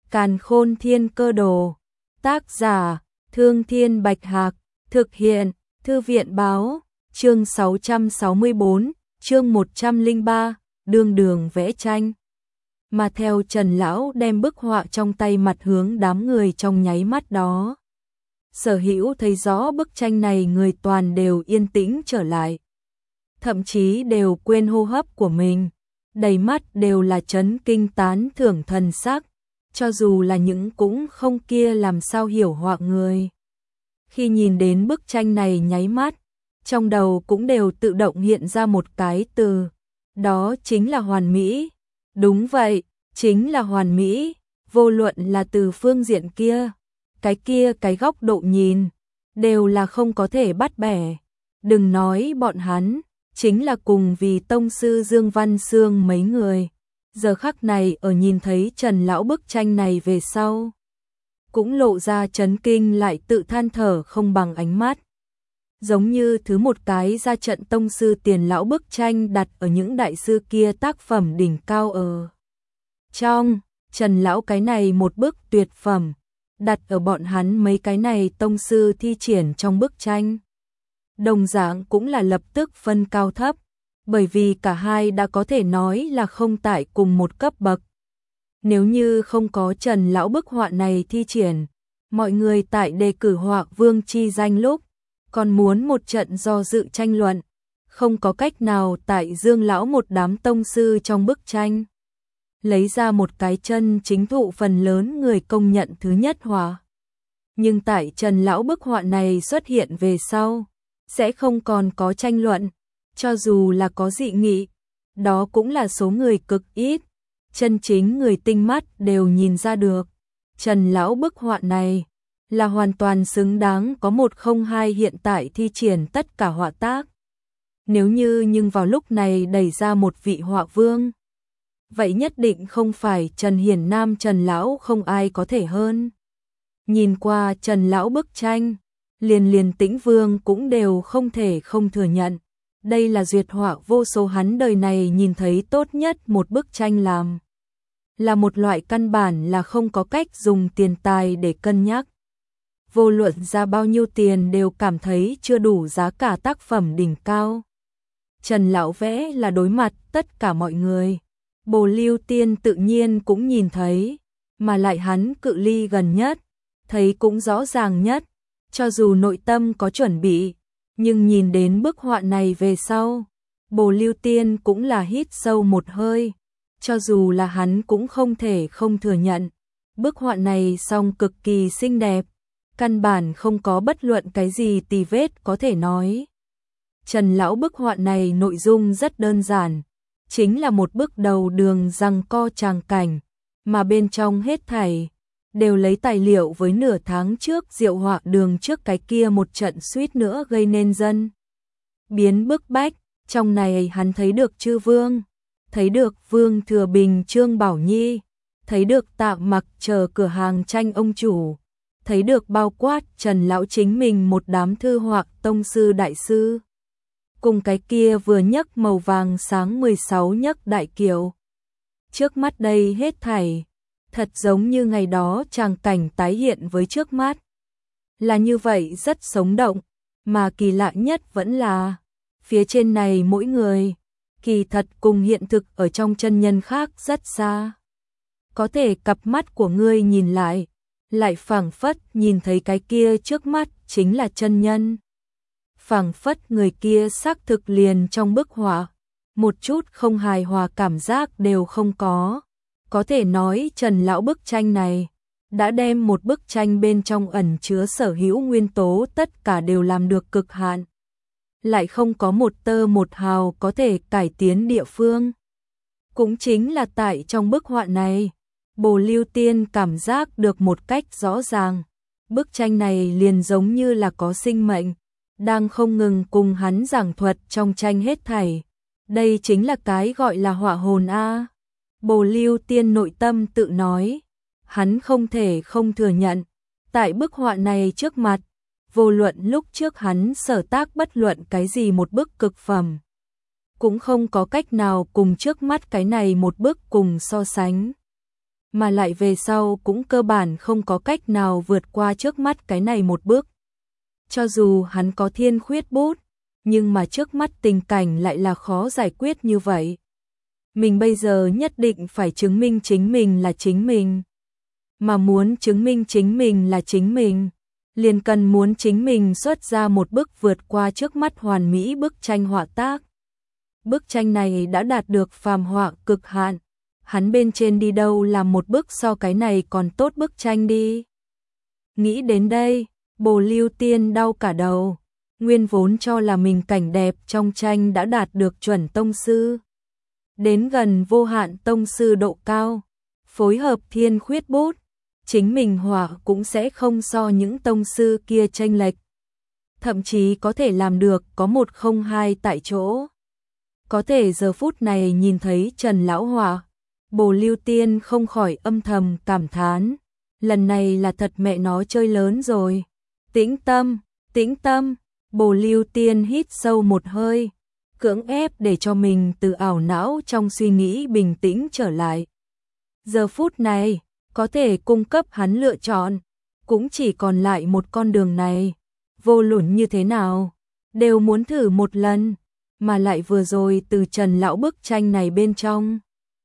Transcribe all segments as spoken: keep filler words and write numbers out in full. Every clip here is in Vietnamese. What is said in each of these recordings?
Càn Khôn Thiên Cơ Đồ. Tác giả: Thương Thiên Bạch Hạc. Thực hiện: Thư viện báo. Chương sáu trăm sáu mươi bốn, chương một trăm lẻ ba, đường đường vẽ tranh. Mà theo Trần lão đem bức họa trong tay mặt hướng đám người trong nháy mắt đó. Sở Hữu thấy rõ bức tranh này, người toàn đều yên tĩnh trở lại. Thậm chí đều quên hô hấp của mình, đầy mắt đều là chấn kinh tán thưởng thần sắc, cho dù là những cũng không kia làm sao hiểu họa người. Khi nhìn đến bức tranh này nháy mắt, trong đầu cũng đều tự động hiện ra một cái từ, đó chính là hoàn mỹ. Đúng vậy, chính là hoàn mỹ, vô luận là từ phương diện kia, cái kia cái góc độ nhìn, đều là không có thể bắt bẻ. Đừng nói bọn hắn, chính là cùng vì tông sư Dương Văn Sương mấy người, giờ khắc này ở nhìn thấy Trần lão bức tranh này về sau, cũng lộ ra chấn kinh lại tự than thở không bằng ánh mắt. Giống như thứ một cái ra trận tông sư tiền lão bức tranh đặt ở những đại sư kia tác phẩm đỉnh cao ở trong, Trần lão cái này một bức tuyệt phẩm, đặt ở bọn hắn mấy cái này tông sư thi triển trong bức tranh. Đồng dạng cũng là lập tức phân cao thấp, bởi vì cả hai đã có thể nói là không tại cùng một cấp bậc. Nếu như không có Trần lão bức họa này thi triển, mọi người tại đề cử họa vương chi danh lúc, còn muốn một trận do dự tranh luận, không có cách nào tại Dương lão một đám tông sư trong bức tranh lấy ra một cái chân chính thụ phần lớn người công nhận thứ nhất họa. Nhưng tại Trần lão bức họa này xuất hiện về sau, sẽ không còn có tranh luận, cho dù là có dị nghị, đó cũng là số người cực ít, chân chính người tinh mắt đều nhìn ra được. Trần lão bức họa này là hoàn toàn xứng đáng có một không hai hiện tại thi triển tất cả họa tác. Nếu như nhưng vào lúc này đẩy ra một vị họa vương, vậy nhất định không phải Trần Hiển Nam Trần lão không ai có thể hơn. Nhìn qua Trần lão bức tranh, liền liền Tĩnh Vương cũng đều không thể không thừa nhận, đây là duyệt họa vô số hắn đời này nhìn thấy tốt nhất một bức tranh làm. Là một loại căn bản là không có cách dùng tiền tài để cân nhắc. Vô luận ra bao nhiêu tiền đều cảm thấy chưa đủ giá cả tác phẩm đỉnh cao. Trần lão vẽ là đối mặt tất cả mọi người. Bồ Lưu Tiên tự nhiên cũng nhìn thấy, mà lại hắn cự ly gần nhất, thấy cũng rõ ràng nhất, cho dù nội tâm có chuẩn bị, nhưng nhìn đến bức họa này về sau, Bồ Lưu Tiên cũng là hít sâu một hơi, cho dù là hắn cũng không thể không thừa nhận, bức họa này song cực kỳ xinh đẹp, căn bản không có bất luận cái gì tì vết có thể nói. Trần lão bức họa này nội dung rất đơn giản, chính là một bức đầu đường giằng co tràng cảnh, mà bên trong hết thảy đều lấy tài liệu với nửa tháng trước diệu họa đường trước cái kia một trận suýt nữa gây nên dân biến bức bách. Trong này hắn thấy được Chư Vương, thấy được Vương Thừa Bình Trương Bảo Nhi, thấy được Tạ Mặc chờ cửa hàng tranh ông chủ, thấy được bao quát Trần lão chính mình một đám thư họa tông sư đại sư, cùng cái kia vừa nhấc màu vàng sáng mười sáu nhấc đại kiệu. Trước mắt đây hết thảy, thật giống như ngày đó tràng cảnh tái hiện với trước mắt. Là như vậy rất sống động, mà kỳ lạ nhất vẫn là, phía trên này mỗi người, kỳ thật cùng hiện thực ở trong chân nhân khác rất xa. Có thể cặp mắt của ngươi nhìn lại, lại phảng phất nhìn thấy cái kia trước mắt chính là chân nhân. Phảng phất người kia xác thực liền trong bức họa, một chút không hài hòa cảm giác đều không có. Có thể nói Trần lão bức tranh này đã đem một bức tranh bên trong ẩn chứa sở hữu nguyên tố tất cả đều làm được cực hạn, lại không có một tơ một hào có thể cải tiến địa phương. Cũng chính là tại trong bức họa này, Bồ Lưu Tiên cảm giác được một cách rõ ràng, bức tranh này liền giống như là có sinh mệnh, đang không ngừng cùng hắn giảng thuật trong tranh hết thảy. Đây chính là cái gọi là họa hồn a. Bồ Lưu Tiên nội tâm tự nói, hắn không thể không thừa nhận, tại bức họa này trước mặt, vô luận lúc trước hắn sở tác bất luận cái gì một bức cực phẩm, cũng không có cách nào cùng trước mắt cái này một bức cùng so sánh. mà lại về sau cũng cơ bản không có cách nào vượt qua trước mắt cái này một bước. Cho dù hắn có thiên khuyết bút, nhưng mà trước mắt tình cảnh lại là khó giải quyết như vậy. Mình bây giờ nhất định phải chứng minh chính mình là chính mình. Mà muốn chứng minh chính mình là chính mình, liền cần muốn chính mình xuất ra một bức vượt qua trước mắt hoàn mỹ bức tranh họa tác. Bức tranh này đã đạt được phàm họa cực hạn, hắn bên trên đi đâu làm một bức so cái này còn tốt bức tranh đi. Nghĩ đến đây, Bồ Lưu Tiên đau cả đầu, nguyên vốn cho là mình cảnh đẹp trong tranh đã đạt được chuẩn tông sư. Đến gần vô hạn tông sư độ cao, phối hợp thiên khuyết bút, chính mình họa cũng sẽ không so những tông sư kia chênh lệch. Thậm chí có thể làm được có một không hai tại chỗ. Có thể giờ phút này nhìn thấy Trần Lão họa, Bồ Lưu Tiên không khỏi âm thầm cảm thán. Lần này là thật mẹ nó chơi lớn rồi. Tĩnh tâm, tĩnh tâm, Bồ Lưu Tiên hít sâu một hơi, cưỡng ép để cho mình từ ảo não trong suy nghĩ bình tĩnh trở lại. Giờ phút này, có thể cung cấp hắn lựa chọn, cũng chỉ còn lại một con đường này. Vô luận như thế nào, đều muốn thử một lần, mà lại vừa rồi từ Trần Lão bức tranh này bên trong.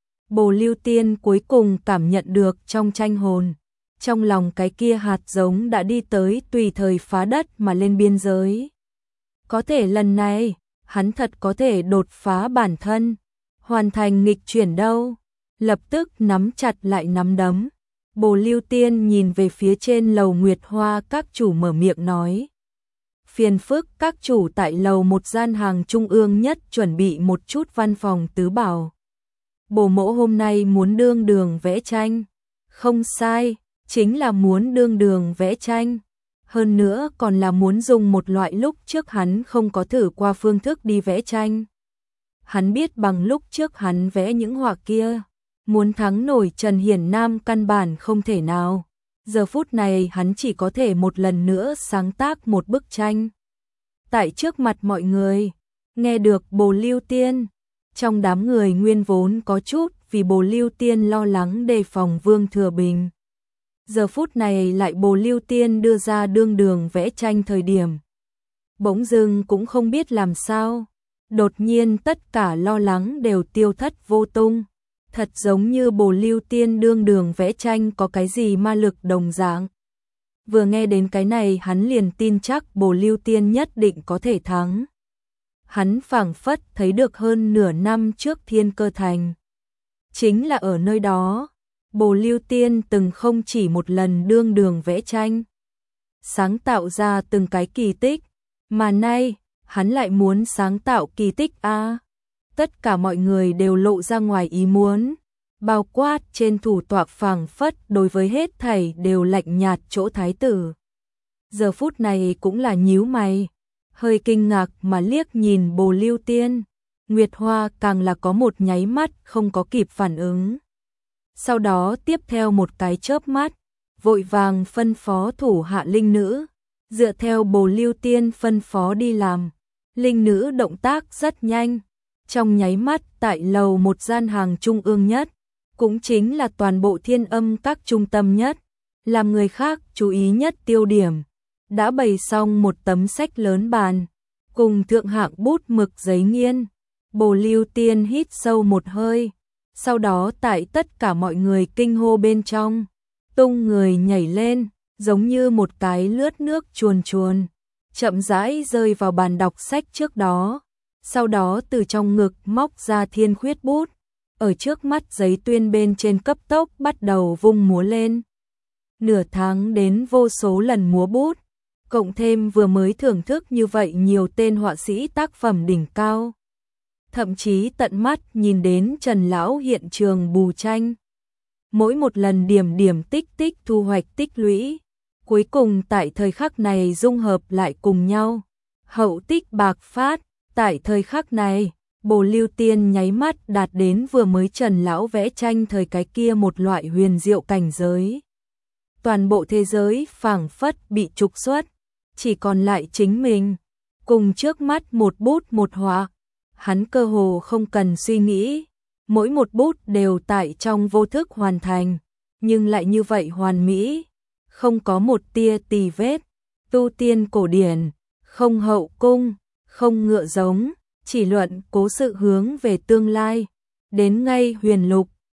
Bồ Lưu Tiên cuối cùng cảm nhận được trong tranh hồn, trong lòng cái kia hạt giống đã đi tới tùy thời phá đất mà lên biên giới. Có thể lần này, hắn thật có thể đột phá bản thân, hoàn thành nghịch chuyển đâu. Lập tức nắm chặt lại nắm đấm. Bồ Lưu Tiên nhìn về phía trên lầu Nguyệt Hoa các chủ mở miệng nói. Phiền phức các chủ tại lầu một gian hàng trung ương nhất chuẩn bị một chút văn phòng tứ bảo. Bồ mỗ hôm nay muốn đương đường vẽ tranh. Không sai, chính là muốn đương đường vẽ tranh. Hơn nữa còn là muốn dùng một loại lúc trước hắn không có thử qua phương thức đi vẽ tranh. Hắn biết bằng lúc trước hắn vẽ những họa kia, muốn thắng nổi Trần Hiển Nam căn bản không thể nào. Giờ phút này hắn chỉ có thể một lần nữa sáng tác một bức tranh. Tại trước mặt mọi người, nghe được Bồ Lưu Tiên, trong đám người nguyên vốn có chút vì Bồ Lưu Tiên lo lắng đề phòng Vương Thừa Bình. Giờ phút này lại Bồ Lưu Tiên đưa ra đương đường vẽ tranh thời điểm. Bỗng dưng cũng không biết làm sao, đột nhiên tất cả lo lắng đều tiêu thất vô tung. Thật giống như Bồ Lưu Tiên đương đường vẽ tranh có cái gì ma lực đồng dạng. Vừa nghe đến cái này hắn liền tin chắc Bồ Lưu Tiên nhất định có thể thắng. Hắn phảng phất thấy được hơn nửa năm trước Thiên Cơ Thành. Chính là ở nơi đó, Bồ Lưu Tiên từng không chỉ một lần đương đường vẽ tranh, sáng tạo ra từng cái kỳ tích, mà nay, hắn lại muốn sáng tạo kỳ tích a. À. Tất cả mọi người đều lộ ra ngoài ý muốn, bao quát trên thủ tọa phảng phất đối với hết thảy đều lạnh nhạt chỗ thái tử. Giờ phút này cũng là nhíu mày, hơi kinh ngạc mà liếc nhìn Bồ Lưu Tiên. Nguyệt Hoa càng là có một nháy mắt không có kịp phản ứng. Sau đó tiếp theo một cái chớp mắt, vội vàng phân phó thủ hạ linh nữ, dựa theo Bồ Lưu Tiên phân phó đi làm. Linh nữ động tác rất nhanh, trong nháy mắt tại lầu một gian hàng trung ương nhất, cũng chính là toàn bộ Thiên Âm các trung tâm nhất, làm người khác chú ý nhất tiêu điểm, đã bày xong một tấm sách lớn bàn, cùng thượng hạng bút mực giấy nghiên. Bồ Lưu Tiên hít sâu một hơi, sau đó tại tất cả mọi người kinh hô bên trong, tung người nhảy lên, giống như một cái lướt nước chuồn chuồn, chậm rãi rơi vào bàn đọc sách trước đó, sau đó từ trong ngực móc ra thiên khuyết bút, ở trước mắt giấy tuyên bên trên cấp tốc bắt đầu vung múa lên. Nửa tháng đến vô số lần múa bút, cộng thêm vừa mới thưởng thức như vậy nhiều tên họa sĩ tác phẩm đỉnh cao. Thậm chí tận mắt nhìn đến Trần Lão hiện trường bù tranh. Mỗi một lần điểm điểm tích tích thu hoạch tích lũy, cuối cùng tại thời khắc này dung hợp lại cùng nhau. Hậu tích bạc phát, tại thời khắc này, Bồ Lưu Tiên nháy mắt đạt đến vừa mới Trần Lão vẽ tranh thời cái kia một loại huyền diệu cảnh giới. Toàn bộ thế giới phảng phất bị trục xuất, chỉ còn lại chính mình, cùng trước mắt một bút một họa. Hắn cơ hồ không cần suy nghĩ, mỗi một bút đều tại trong vô thức hoàn thành, nhưng lại như vậy hoàn mỹ, không có một tia tì vết, tu tiên cổ điển, không hậu cung, không ngựa giống, chỉ luận cố sự hướng về tương lai, đến ngay huyền lục,